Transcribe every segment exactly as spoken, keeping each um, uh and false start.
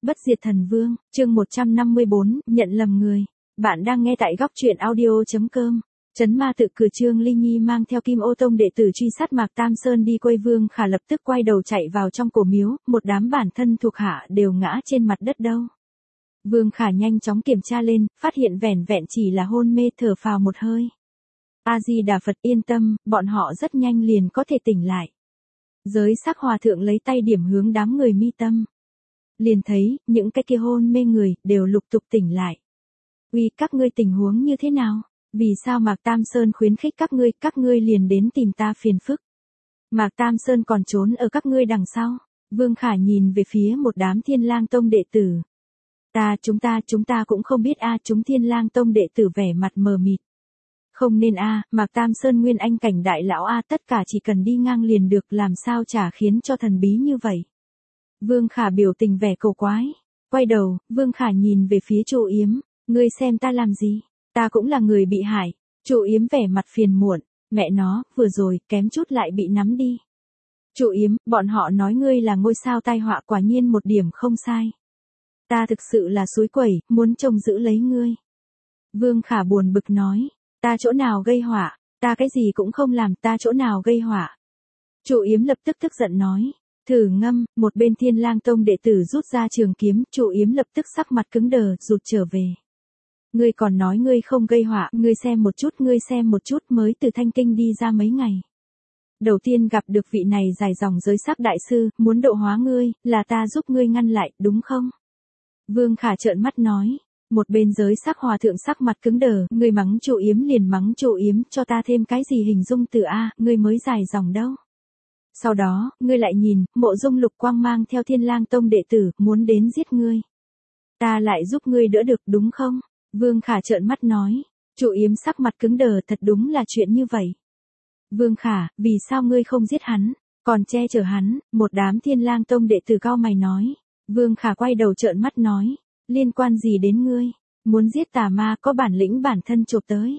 Bất diệt thần vương, chương một trăm năm mươi bốn, nhận lầm người. Bạn đang nghe tại góc truyện audio.com. Trấn ma tự cử Trương Ly Nhi mang theo Kim Ô Tông đệ tử truy sát Mạc Tam Sơn đi quây Vương Khả lập tức quay đầu chạy vào trong cổ miếu, một đám bản thân thuộc hạ đều ngã trên mặt đất đâu. Vương Khả nhanh chóng kiểm tra lên, phát hiện vẻn vẹn chỉ là hôn mê thở phào một hơi. A-di-đà Phật, yên tâm, bọn họ rất nhanh liền có thể tỉnh lại. Giới sắc hòa thượng lấy tay điểm hướng đám người mi tâm. Liền thấy, những cái kia hôn mê người, đều lục tục tỉnh lại. Uy, các ngươi tình huống như thế nào? Vì sao Mạc Tam Sơn khuyến khích các ngươi, các ngươi liền đến tìm ta phiền phức? Mạc Tam Sơn còn trốn ở các ngươi đằng sau. Vương Khả nhìn về phía một đám Thiên Lang Tông đệ tử. Ta, chúng ta, chúng ta cũng không biết a, chúng Thiên Lang Tông đệ tử vẻ mặt mờ mịt. Không nên a, Mạc Tam Sơn nguyên anh cảnh đại lão a, tất cả chỉ cần đi ngang liền được, làm sao chả khiến cho thần bí như vậy. Vương Khả biểu tình vẻ cầu quái. Quay đầu, Vương Khả nhìn về phía Trụ Yếm, ngươi xem ta làm gì? Ta cũng là người bị hại. Trụ Yếm vẻ mặt phiền muộn, mẹ nó, vừa rồi, kém chút lại bị nắm đi. Trụ Yếm, bọn họ nói ngươi là ngôi sao tai họa, quả nhiên một điểm không sai. Ta thực sự là suối quẩy, muốn trông giữ lấy ngươi. Vương Khả buồn bực nói, ta chỗ nào gây họa, ta cái gì cũng không làm, ta chỗ nào gây họa. Trụ Yếm lập tức tức giận nói, thử ngâm, một bên Thiên Lang Tông đệ tử rút ra trường kiếm, Trụ Yếm lập tức sắc mặt cứng đờ, rụt trở về. Ngươi còn nói ngươi không gây họa, ngươi xem một chút, ngươi xem một chút, mới từ Thanh Kinh đi ra mấy ngày. Đầu tiên gặp được vị này dài dòng giới sắc đại sư, muốn độ hóa ngươi, là ta giúp ngươi ngăn lại, đúng không? Vương Khả trợn mắt nói, một bên giới sắc hòa thượng sắc mặt cứng đờ, ngươi mắng Trụ Yếm liền mắng Trụ Yếm, cho ta thêm cái gì hình dung từ A, ngươi mới dài dòng đâu. Sau đó, ngươi lại nhìn, Mộ Dung Lục Quang mang theo Thiên Lang Tông đệ tử, muốn đến giết ngươi. Ta lại giúp ngươi đỡ được, đúng không? Vương Khả trợn mắt nói, Trụ Yếm sắc mặt cứng đờ, thật đúng là chuyện như vậy. Vương Khả, vì sao ngươi không giết hắn, còn che chở hắn? Một đám Thiên Lang Tông đệ tử cao mày nói. Vương Khả quay đầu trợn mắt nói, liên quan gì đến ngươi? Muốn giết tà ma có bản lĩnh bản thân chộp tới.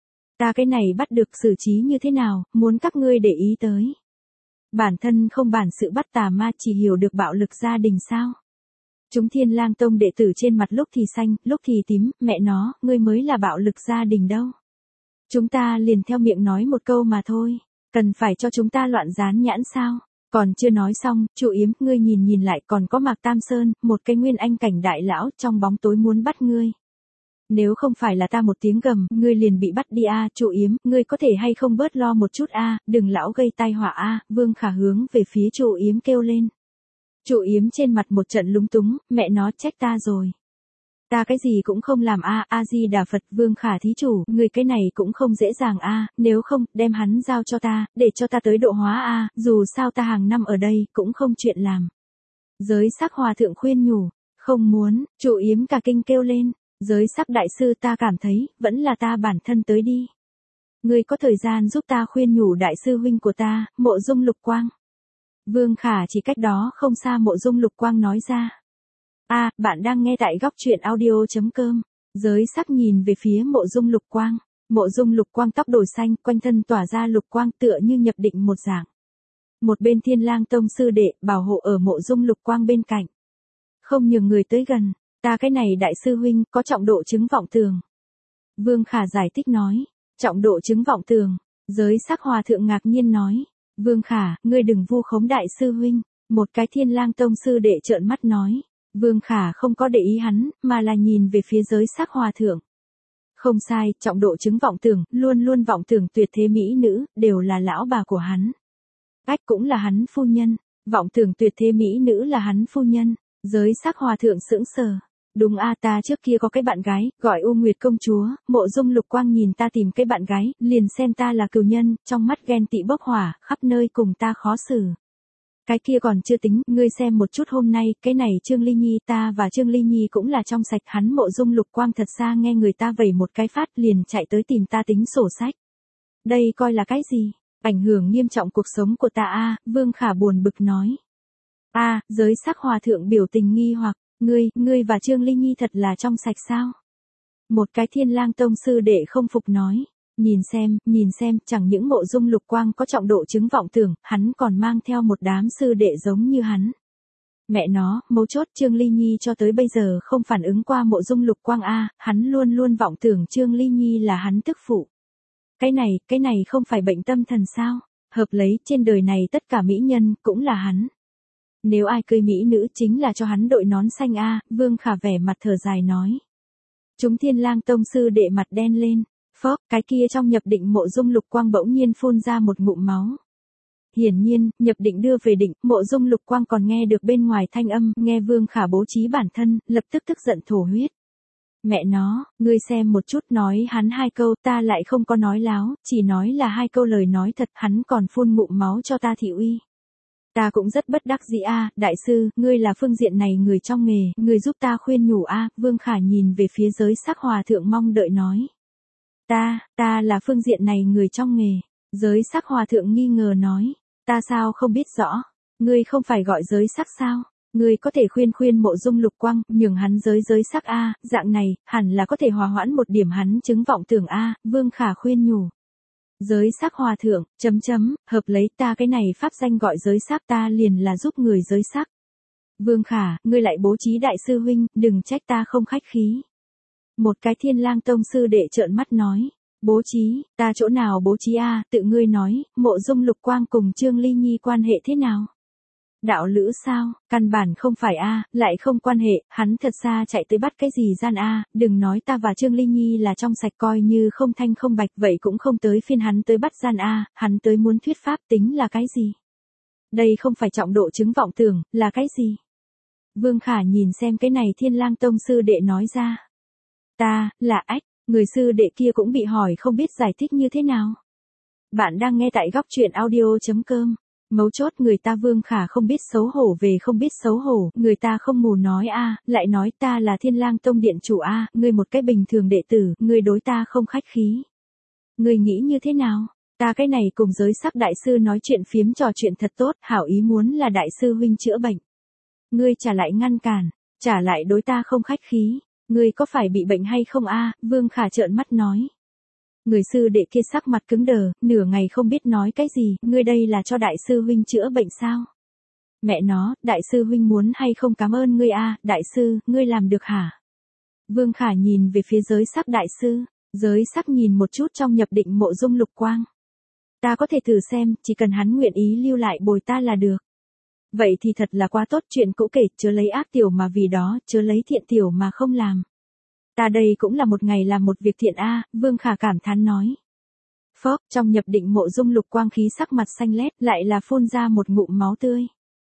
Ta cái này bắt được xử trí như thế nào, muốn các ngươi để ý tới. Bản thân không bản sự bắt tà ma, chỉ hiểu được bạo lực gia đình sao? Chúng Thiên Lang Tông đệ tử trên mặt lúc thì xanh, lúc thì tím, mẹ nó, ngươi mới là bạo lực gia đình đâu. Chúng ta liền theo miệng nói một câu mà thôi, cần phải cho chúng ta loạn dán nhãn sao? Còn chưa nói xong, Trụ Yếm, ngươi nhìn nhìn lại, còn có Mạc Tam Sơn, một cái nguyên anh cảnh đại lão, trong bóng tối muốn bắt ngươi. Nếu không phải là ta một tiếng gầm, ngươi liền bị bắt đi a, Trụ Yếm, ngươi có thể hay không bớt lo một chút a, đừng lão gây tai họa a. Vương Khả hướng về phía Trụ Yếm kêu lên. Trụ Yếm trên mặt một trận lúng túng, mẹ nó trách ta rồi. Ta cái gì cũng không làm a, A-di-đà Phật. Vương Khả thí chủ, người cái này cũng không dễ dàng a, nếu không, đem hắn giao cho ta, để cho ta tới độ hóa a, dù sao ta hàng năm ở đây, cũng không chuyện làm. Giới sắc hòa thượng khuyên nhủ, không muốn, Trụ Yếm cả kinh kêu lên, giới sắc đại sư ta cảm thấy, vẫn là ta bản thân tới đi. Ngươi có thời gian giúp ta khuyên nhủ đại sư huynh của ta, Mộ Dung Lục Quang. Vương Khả chỉ cách đó không xa Mộ Dung Lục Quang nói ra. A, bạn đang nghe tại góc truyện audio.com. Giới sắc nhìn về phía Mộ Dung Lục Quang. Mộ Dung Lục Quang tóc đổi xanh, quanh thân tỏa ra lục quang tựa như nhập định một dạng. Một bên Thiên Lang Tông sư đệ, bảo hộ ở Mộ Dung Lục Quang bên cạnh. Không nhường người tới gần, ta cái này đại sư huynh, có trọng độ chứng vọng tường. Vương Khả giải thích nói, trọng độ chứng vọng tường. Giới sắc hòa thượng ngạc nhiên nói, Vương Khả, ngươi đừng vu khống đại sư huynh. Một cái Thiên Lang Tông sư đệ trợn mắt nói. Vương Khả không có để ý hắn, mà là nhìn về phía giới sắc hòa thượng. Không sai, trọng độ chứng vọng tưởng, luôn luôn vọng tưởng tuyệt thế mỹ nữ, đều là lão bà của hắn. Ách cũng là hắn phu nhân, vọng tưởng tuyệt thế mỹ nữ là hắn phu nhân. Giới sắc hòa thượng sững sờ. Đúng a, ta trước kia có cái bạn gái, gọi U Nguyệt công chúa, Mộ Dung Lục Quang nhìn ta tìm cái bạn gái, liền xem ta là cừu nhân, trong mắt ghen tị bốc hỏa, khắp nơi cùng ta khó xử. Cái kia còn chưa tính, ngươi xem một chút hôm nay, cái này Trương Ly Nhi, ta và Trương Ly Nhi cũng là trong sạch, hắn Mộ Dung Lục Quang thật xa nghe người ta vẩy một cái phát liền chạy tới tìm ta tính sổ sách. Đây coi là cái gì? Ảnh hưởng nghiêm trọng cuộc sống của ta a, Vương Khả buồn bực nói. A, giới sắc hòa thượng biểu tình nghi hoặc, ngươi, ngươi và Trương Ly Nhi thật là trong sạch sao? Một cái Thiên Lang Tông sư đệ không phục nói. Nhìn xem, nhìn xem, chẳng những Mộ Dung Lục Quang có trọng độ chứng vọng tưởng, hắn còn mang theo một đám sư đệ giống như hắn. Mẹ nó, mấu chốt Trương Ly Nhi cho tới bây giờ không phản ứng qua mộ dung lục quang a, hắn luôn luôn vọng tưởng Trương Ly Nhi là hắn tức phụ. Cái này, cái này không phải bệnh tâm thần sao? Hợp lấy, trên đời này tất cả mỹ nhân, cũng là hắn. Nếu ai cưới mỹ nữ chính là cho hắn đội nón xanh a, Vương Khả vẻ mặt thở dài nói. Chúng Thiên Lang tông sư đệ mặt đen lên, phốc, cái kia trong nhập định mộ dung lục quang bỗng nhiên phun ra một ngụm máu. Hiển nhiên, nhập định đưa về định, mộ dung lục quang còn nghe được bên ngoài thanh âm, nghe Vương Khả bố trí bản thân, lập tức tức giận thổ huyết. Mẹ nó, ngươi xem một chút, nói hắn hai câu, ta lại không có nói láo, chỉ nói là hai câu lời nói thật, hắn còn phun ngụm máu cho ta thị uy. Ta cũng rất bất đắc dĩ a, đại sư, ngươi là phương diện này người trong nghề, ngươi giúp ta khuyên nhủ a, Vương Khả nhìn về phía giới sắc hòa thượng mong đợi nói. Ta, ta là phương diện này người trong nghề, giới sắc hòa thượng nghi ngờ nói, ta sao không biết rõ, ngươi không phải gọi giới sắc sao? Ngươi có thể khuyên khuyên mộ dung lục quang, nhường hắn giới giới sắc a, dạng này, hẳn là có thể hòa hoãn một điểm hắn chứng vọng tưởng a, Vương Khả khuyên nhủ. Giới sắc hòa thượng, chấm chấm, hợp lấy ta cái này pháp danh gọi giới sắc ta liền là giúp người giới sắc. Vương Khả, ngươi lại bố trí đại sư huynh, đừng trách ta không khách khí. Một cái Thiên Lang tông sư đệ trợn mắt nói, bố trí, ta chỗ nào bố trí a, tự ngươi nói, mộ dung lục quang cùng Trương Ly Nhi quan hệ thế nào? Đạo lữ sao, căn bản không phải a, lại không quan hệ, hắn thật xa chạy tới bắt cái gì gian a, đừng nói ta và Trương Ly Nhi là trong sạch coi như không thanh không bạch, vậy cũng không tới phiên hắn tới bắt gian a, hắn tới muốn thuyết pháp tính là cái gì? Đây không phải trọng độ chứng vọng tưởng, là cái gì? Vương Khả nhìn xem cái này Thiên Lang tông sư đệ nói ra. Ta, là ách, người sư đệ kia cũng bị hỏi không biết giải thích như thế nào. Bạn đang nghe tại góc truyện audio chấm com. Mấu chốt người ta Vương Khả không biết xấu hổ về không biết xấu hổ, người ta không mù nói a, lại nói ta là Thiên Lang tông điện chủ a, ngươi một cái bình thường đệ tử, ngươi đối ta không khách khí. Ngươi nghĩ như thế nào? Ta cái này cùng giới sắc đại sư nói chuyện phiếm trò chuyện thật tốt, hảo ý muốn là đại sư huynh chữa bệnh. Ngươi trả lại ngăn cản, trả lại đối ta không khách khí, ngươi có phải bị bệnh hay không a? Vương Khả trợn mắt nói. Người sư đệ kia sắc mặt cứng đờ, nửa ngày không biết nói cái gì, ngươi đây là cho đại sư huynh chữa bệnh sao? Mẹ nó, đại sư huynh muốn hay không cảm ơn ngươi a, đại sư, ngươi làm được hả? Vương Khả nhìn về phía giới sắc đại sư, giới sắc nhìn một chút trong nhập định mộ dung lục quang. Ta có thể thử xem, chỉ cần hắn nguyện ý lưu lại bồi ta là được. Vậy thì thật là quá tốt, chuyện cũ kể, chớ lấy ác tiểu mà vì đó, chớ lấy thiện tiểu mà không làm. Ta đây cũng là một ngày làm một việc thiện a, Vương Khả cảm thán nói. Phốc, trong nhập định mộ dung lục quang khí sắc mặt xanh lét, lại là phun ra một ngụm máu tươi.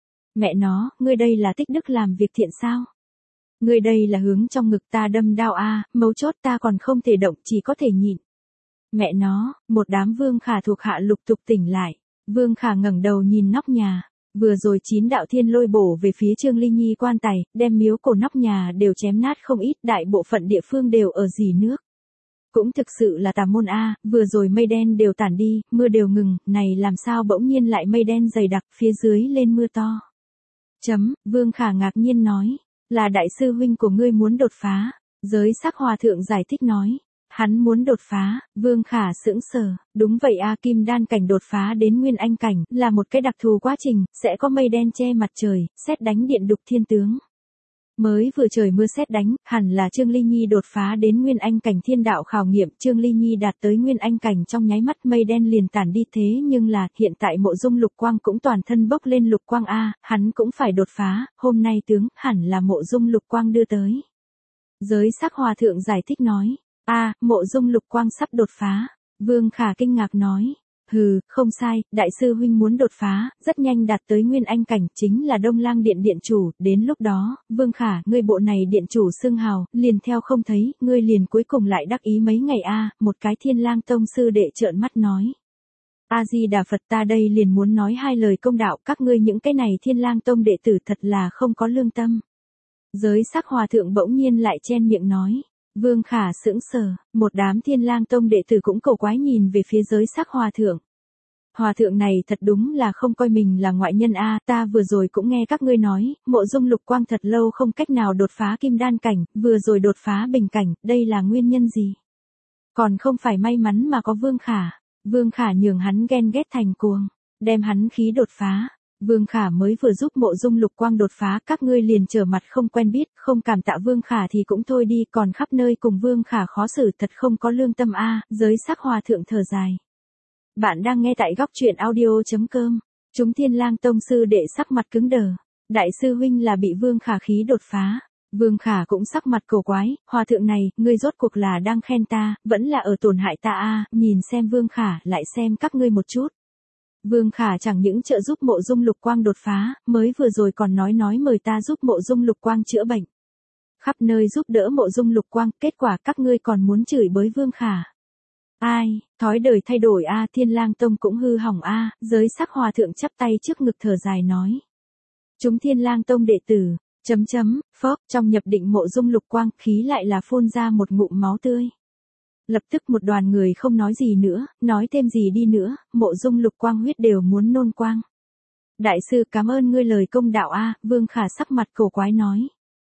Mẹ nó, ngươi đây là tích đức làm việc thiện sao? Ngươi đây là hướng trong ngực ta đâm đao a, mấu chốt ta còn không thể động, chỉ có thể nhịn. Mẹ nó, một đám Vương Khả thuộc hạ lục tục tỉnh lại. Vương Khả ngẩng đầu nhìn nóc nhà. Vừa rồi chín đạo thiên lôi bổ về phía Trương Ly Nhi quan tài, đem miếu cổ nóc nhà đều chém nát không ít, đại bộ phận địa phương đều ở dì nước. Cũng thực sự là tà môn a, vừa rồi mây đen đều tản đi, mưa đều ngừng, này làm sao bỗng nhiên lại mây đen dày đặc, phía dưới lên mưa to. Chấm, Vương Khả ngạc nhiên nói, là đại sư huynh của ngươi muốn đột phá, giới sắc hòa thượng giải thích nói. Hắn muốn đột phá, Vương Khả sững sờ, đúng vậy a, kim đan cảnh đột phá đến nguyên anh cảnh, là một cái đặc thù quá trình, sẽ có mây đen che mặt trời, sét đánh điện đục thiên tướng. Mới vừa trời mưa sét đánh, hẳn là Trương Ly Nhi đột phá đến nguyên anh cảnh thiên đạo khảo nghiệm, Trương Ly Nhi đạt tới nguyên anh cảnh trong nháy mắt mây đen liền tản đi, thế nhưng là, hiện tại mộ dung lục quang cũng toàn thân bốc lên lục quang a, hắn cũng phải đột phá, hôm nay tướng, hẳn là mộ dung lục quang đưa tới. Giới sắc hòa thượng giải thích nói. A, à, mộ dung lục quang sắp đột phá. Vương Khả kinh ngạc nói. Hừ, không sai, đại sư huynh muốn đột phá, rất nhanh đạt tới nguyên anh cảnh, chính là Đông Lang điện điện chủ, đến lúc đó, Vương Khả, ngươi bộ này điện chủ xưng hào, liền theo không thấy, ngươi liền cuối cùng lại đắc ý mấy ngày a, một cái Thiên Lang tông sư đệ trợn mắt nói. A Di Đà Phật, ta đây liền muốn nói hai lời công đạo, các ngươi những cái này Thiên Lang tông đệ tử thật là không có lương tâm. Giới sắc hòa thượng bỗng nhiên lại chen miệng nói. Vương Khả sững sờ, một đám Thiên Lang tông đệ tử cũng cổ quái nhìn về phía giới sắc hòa thượng. Hòa thượng này thật đúng là không coi mình là ngoại nhân a, ta vừa rồi cũng nghe các ngươi nói, mộ dung lục quang thật lâu không cách nào đột phá kim đan cảnh, vừa rồi đột phá bình cảnh, đây là nguyên nhân gì? Còn không phải may mắn mà có Vương Khả, Vương Khả nhường hắn ghen ghét thành cuồng, đem hắn khí đột phá. Vương Khả mới vừa giúp Mộ Dung Lục Quang đột phá, các ngươi liền trở mặt không quen biết, không cảm tạ Vương Khả thì cũng thôi đi, còn khắp nơi cùng Vương Khả khó xử, thật không có lương tâm a. Giới sắc hòa thượng thở dài. Bạn đang nghe tại góc truyện audio.com. Chúng Thiên Lang tông sư đệ sắc mặt cứng đờ. Đại sư huynh là bị Vương Khả khí đột phá. Vương Khả cũng sắc mặt cổ quái, hòa thượng này, ngươi rốt cuộc là đang khen ta, vẫn là ở tổn hại ta a. Nhìn xem Vương Khả, lại xem các ngươi một chút. Vương Khả chẳng những trợ giúp Mộ Dung Lục Quang đột phá, mới vừa rồi còn nói nói mời ta giúp Mộ Dung Lục Quang chữa bệnh. Khắp nơi giúp đỡ Mộ Dung Lục Quang, kết quả các ngươi còn muốn chửi bới Vương Khả. Ai, thói đời thay đổi a, Thiên Lang tông cũng hư hỏng a. Giới sắc hòa thượng chắp tay trước ngực thở dài nói. Chúng Thiên Lang tông đệ tử, chấm chấm, phốc, trong nhập định Mộ Dung Lục Quang, khí lại là phun ra một ngụm máu tươi. Lập tức một đoàn người không nói gì nữa, nói thêm gì đi nữa, Mộ Dung Lục Quang huyết đều muốn nôn quang. Đại sư cảm ơn ngươi lời công đạo a. Vương Khả sắc mặt cổ quái nói.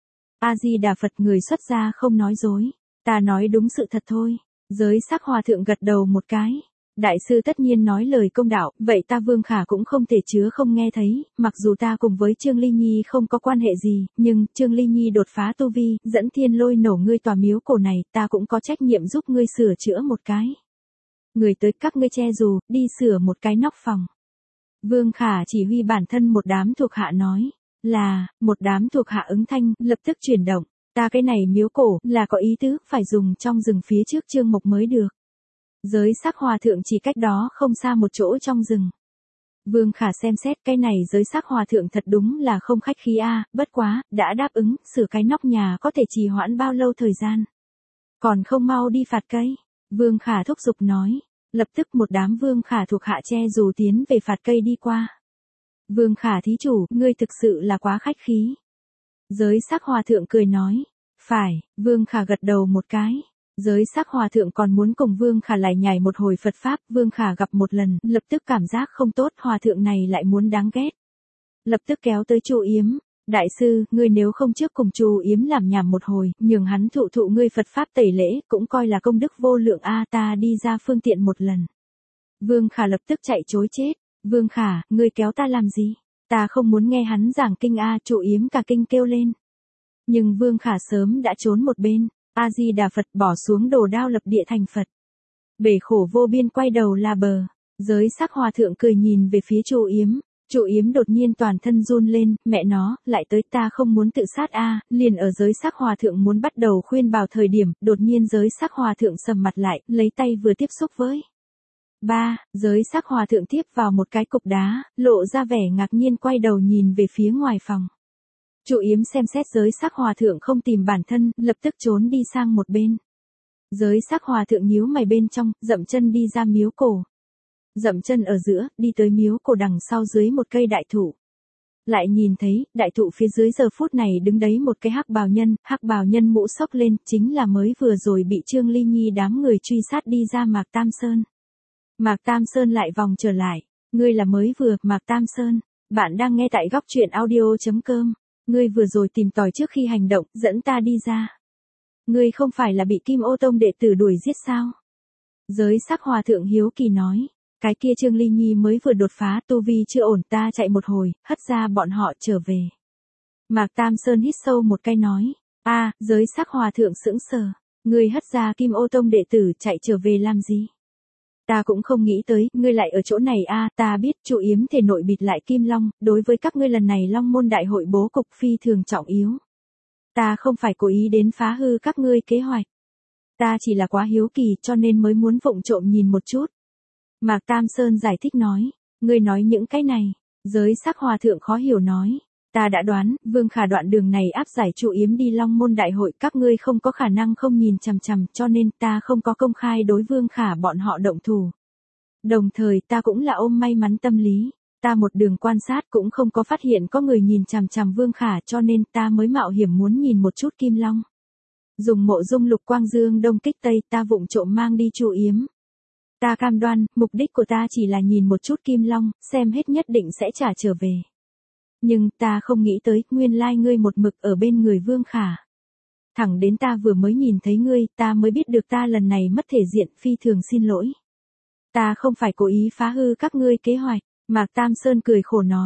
A Di Đà Phật, người xuất gia không nói dối, ta nói đúng sự thật thôi. Giới sắc hòa thượng gật đầu một cái. Đại sư tất nhiên nói lời công đạo, vậy ta Vương Khả cũng không thể chứa không nghe thấy, mặc dù ta cùng với Trương Ly Nhi không có quan hệ gì, nhưng Trương Ly Nhi đột phá tu vi, dẫn thiên lôi nổ ngươi tòa miếu cổ này, ta cũng có trách nhiệm giúp ngươi sửa chữa một cái. Người tới các ngươi che dù, đi sửa một cái nóc phòng. Vương Khả chỉ huy bản thân một đám thuộc hạ nói, là, một đám thuộc hạ ứng thanh, lập tức chuyển động, ta cái này miếu cổ, là có ý tứ, phải dùng trong rừng phía trước Trương Mộc mới được. Giới sắc hòa thượng chỉ cách đó không xa một chỗ trong rừng. Vương Khả xem xét cái này giới sắc hòa thượng thật đúng là không khách khí a, bất quá, đã đáp ứng, sửa cái nóc nhà có thể trì hoãn bao lâu thời gian. Còn không mau đi phạt cây. Vương Khả thúc giục nói. Lập tức một đám Vương Khả thuộc hạ che dù tiến về phạt cây đi qua. Vương Khả thí chủ, ngươi thực sự là quá khách khí. Giới sắc hòa thượng cười nói. Phải, Vương Khả gật đầu một cái. Giới sắc hòa thượng còn muốn cùng Vương Khả lại nhảy một hồi Phật Pháp, Vương Khả gặp một lần, lập tức cảm giác không tốt, hòa thượng này lại muốn đáng ghét. Lập tức kéo tới Chu Yếm, đại sư, ngươi nếu không trước cùng Chu Yếm làm nhảm một hồi, nhường hắn thụ thụ ngươi Phật Pháp tẩy lễ, cũng coi là công đức vô lượng a, ta đi ra phương tiện một lần. Vương Khả lập tức chạy chối chết, Vương Khả, ngươi kéo ta làm gì? Ta không muốn nghe hắn giảng kinh a, Chu Yếm cả kinh kêu lên. Nhưng Vương Khả sớm đã trốn một bên. A Di Đà Phật, bỏ xuống đồ đao lập địa thành Phật. Bể khổ vô biên quay đầu là bờ. Giới sắc hòa thượng cười nhìn về phía Chu Yếm. Chu Yếm đột nhiên toàn thân run lên, mẹ nó, lại tới, ta không muốn tự sát a. Liền ở giới sắc hòa thượng muốn bắt đầu khuyên bảo thời điểm, đột nhiên giới sắc hòa thượng sầm mặt lại, lấy tay vừa tiếp xúc với. Ba, giới sắc hòa thượng tiếp vào một cái cục đá, lộ ra vẻ ngạc nhiên quay đầu nhìn về phía ngoài phòng. Chu Yếm xem xét giới sắc hòa thượng không tìm bản thân, lập tức trốn đi sang một bên. Giới sắc hòa thượng nhíu mày bên trong, dậm chân đi ra miếu cổ. Dậm chân ở giữa, đi tới miếu cổ đằng sau dưới một cây đại thụ. Lại nhìn thấy, đại thụ phía dưới giờ phút này đứng đấy một cái hắc bào nhân, hắc bào nhân mũ xốc lên, chính là mới vừa rồi bị Trương Ly Nhi đám người truy sát đi ra Mạc Tam Sơn. Mạc Tam Sơn lại vòng trở lại, ngươi là mới vừa, Mạc Tam Sơn, bạn đang nghe tại góc truyện audio.com. Ngươi vừa rồi tìm tòi trước khi hành động, dẫn ta đi ra. Ngươi không phải là bị Kim Ô Tông đệ tử đuổi giết sao? Giới sắc hòa thượng hiếu kỳ nói. Cái kia Trương Ly Nhi mới vừa đột phá, tu vi chưa ổn, ta chạy một hồi, hất ra bọn họ trở về. Mạc Tam Sơn hít sâu một cái nói. A, giới sắc hòa thượng sững sờ. Ngươi hất ra Kim Ô Tông đệ tử chạy trở về làm gì? Ta cũng không nghĩ tới, ngươi lại ở chỗ này a, ta biết Chu Yếm thể nội bịt lại Kim Long, đối với các ngươi lần này Long môn đại hội bố cục phi thường trọng yếu. Ta không phải cố ý đến phá hư các ngươi kế hoạch. Ta chỉ là quá hiếu kỳ cho nên mới muốn vụng trộm nhìn một chút. Mạc Tam Sơn giải thích nói, ngươi nói những cái này, giới sắc hòa thượng khó hiểu nói. Ta đã đoán, Vương Khả đoạn đường này áp giải Chu Yếm đi Long môn đại hội, các ngươi không có khả năng không nhìn chằm chằm, cho nên ta không có công khai đối Vương Khả bọn họ động thủ. Đồng thời ta cũng là ôm may mắn tâm lý, ta một đường quan sát cũng không có phát hiện có người nhìn chằm chằm Vương Khả, cho nên ta mới mạo hiểm muốn nhìn một chút Kim Long. Dùng Mộ Dung Lục Quang dương đông kích tây, ta vụng trộm mang đi Chu Yếm. Ta cam đoan, mục đích của ta chỉ là nhìn một chút Kim Long, xem hết nhất định sẽ trả trở về. Nhưng ta không nghĩ tới, nguyên lai ngươi một mực ở bên người Vương Khả. Thẳng đến ta vừa mới nhìn thấy ngươi, ta mới biết được ta lần này mất thể diện, phi thường xin lỗi. Ta không phải cố ý phá hư các ngươi kế hoạch, Mạc Tam Sơn cười khổ nói.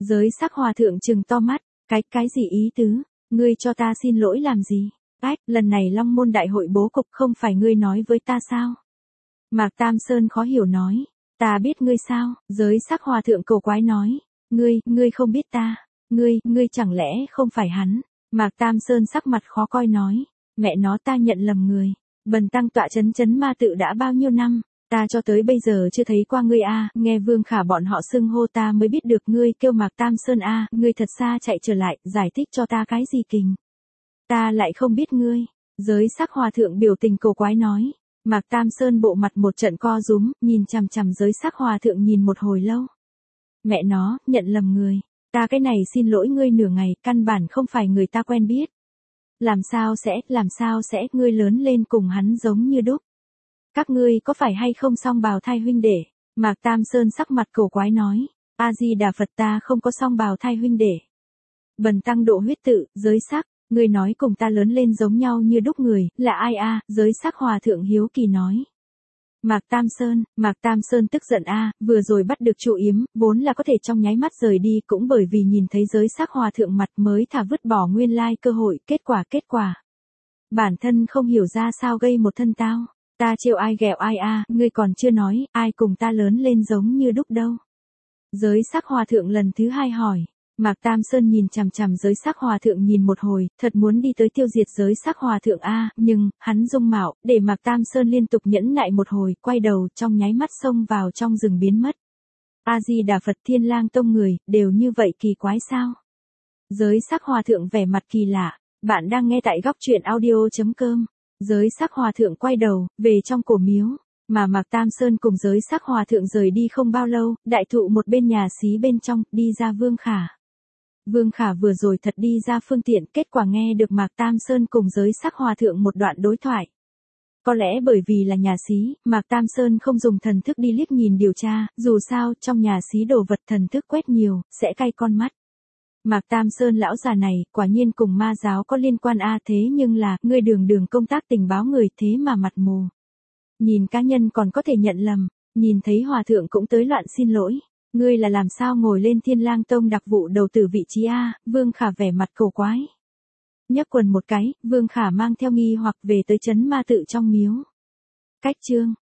Giới sắc hòa thượng trừng to mắt, cái, cái gì ý tứ, ngươi cho ta xin lỗi làm gì? Ách, lần này Long Môn Đại hội bố cục không phải ngươi nói với ta sao? Mạc Tam Sơn khó hiểu nói, ta biết ngươi sao? Giới sắc hòa thượng cầu quái nói, ngươi, ngươi không biết ta, ngươi, ngươi chẳng lẽ không phải hắn? Mạc Tam Sơn sắc mặt khó coi nói, mẹ nó ta nhận lầm người, bần tăng tọa chấn chấn ma tự đã bao nhiêu năm, ta cho tới bây giờ chưa thấy qua ngươi a, nghe Vương Khả bọn họ xưng hô ta mới biết được ngươi kêu Mạc Tam Sơn a, ngươi thật xa chạy trở lại, giải thích cho ta cái gì kình. Ta lại không biết ngươi, giới sắc hòa thượng biểu tình cầu quái nói, Mạc Tam Sơn bộ mặt một trận co rúm, nhìn chằm chằm giới sắc hòa thượng nhìn một hồi lâu. Mẹ nó, nhận lầm người, ta cái này xin lỗi ngươi nửa ngày, căn bản không phải người ta quen biết. Làm sao sẽ, làm sao sẽ, ngươi lớn lên cùng hắn giống như đúc. Các ngươi có phải hay không song bào thai huynh đệ? Mạc Tam Sơn sắc mặt cầu quái nói, A-di-đà Phật ta không có song bào thai huynh đệ. Bần tăng độ huyết tự, giới sắc, ngươi nói cùng ta lớn lên giống nhau như đúc người, là ai a? Giới sắc hòa thượng hiếu kỳ nói. Mạc Tam Sơn, Mạc Tam Sơn tức giận a, vừa rồi bắt được trụ yếm, vốn là có thể trong nháy mắt rời đi cũng bởi vì nhìn thấy giới sắc hòa thượng mặt mới thả vứt bỏ nguyên lai cơ hội, kết quả kết quả. Bản thân không hiểu ra sao gây một thân tao, ta trêu ai ghẹo ai a, ngươi còn chưa nói, ai cùng ta lớn lên giống như đúc đâu. Giới sắc hòa thượng lần thứ hai hỏi. Mạc Tam Sơn nhìn chằm chằm giới sắc hòa thượng nhìn một hồi, thật muốn đi tới tiêu diệt giới sắc hòa thượng a, nhưng, hắn dung mạo, để Mạc Tam Sơn liên tục nhẫn nại một hồi, quay đầu, trong nháy mắt xông vào trong rừng biến mất. A-di-đà Phật Thiên Lang Tông người, đều như vậy kỳ quái sao? Giới sắc hòa thượng vẻ mặt kỳ lạ, bạn đang nghe tại góc truyện audio.com. Giới sắc hòa thượng quay đầu, về trong cổ miếu. Mà Mạc Tam Sơn cùng giới sắc hòa thượng rời đi không bao lâu, đại thụ một bên nhà xí bên trong, đi ra Vương Khả. Vương Khả vừa rồi thật đi ra phương tiện, kết quả nghe được Mạc Tam Sơn cùng giới sắc hòa thượng một đoạn đối thoại. Có lẽ bởi vì là nhà xí, Mạc Tam Sơn không dùng thần thức đi liếc nhìn điều tra, dù sao, trong nhà xí đồ vật thần thức quét nhiều, sẽ cay con mắt. Mạc Tam Sơn lão già này, quả nhiên cùng ma giáo có liên quan a, thế nhưng là, ngươi đường đường công tác tình báo người thế mà mặt mù. Nhìn cá nhân còn có thể nhận lầm, nhìn thấy hòa thượng cũng tới loạn xin lỗi. Ngươi là làm sao ngồi lên Thiên Lang Tông đặc vụ đầu tử vị trí a? Vương Khả vẻ mặt cầu quái. Nhấc quần một cái, Vương Khả mang theo nghi hoặc về tới trấn ma tự trong miếu. Cách chương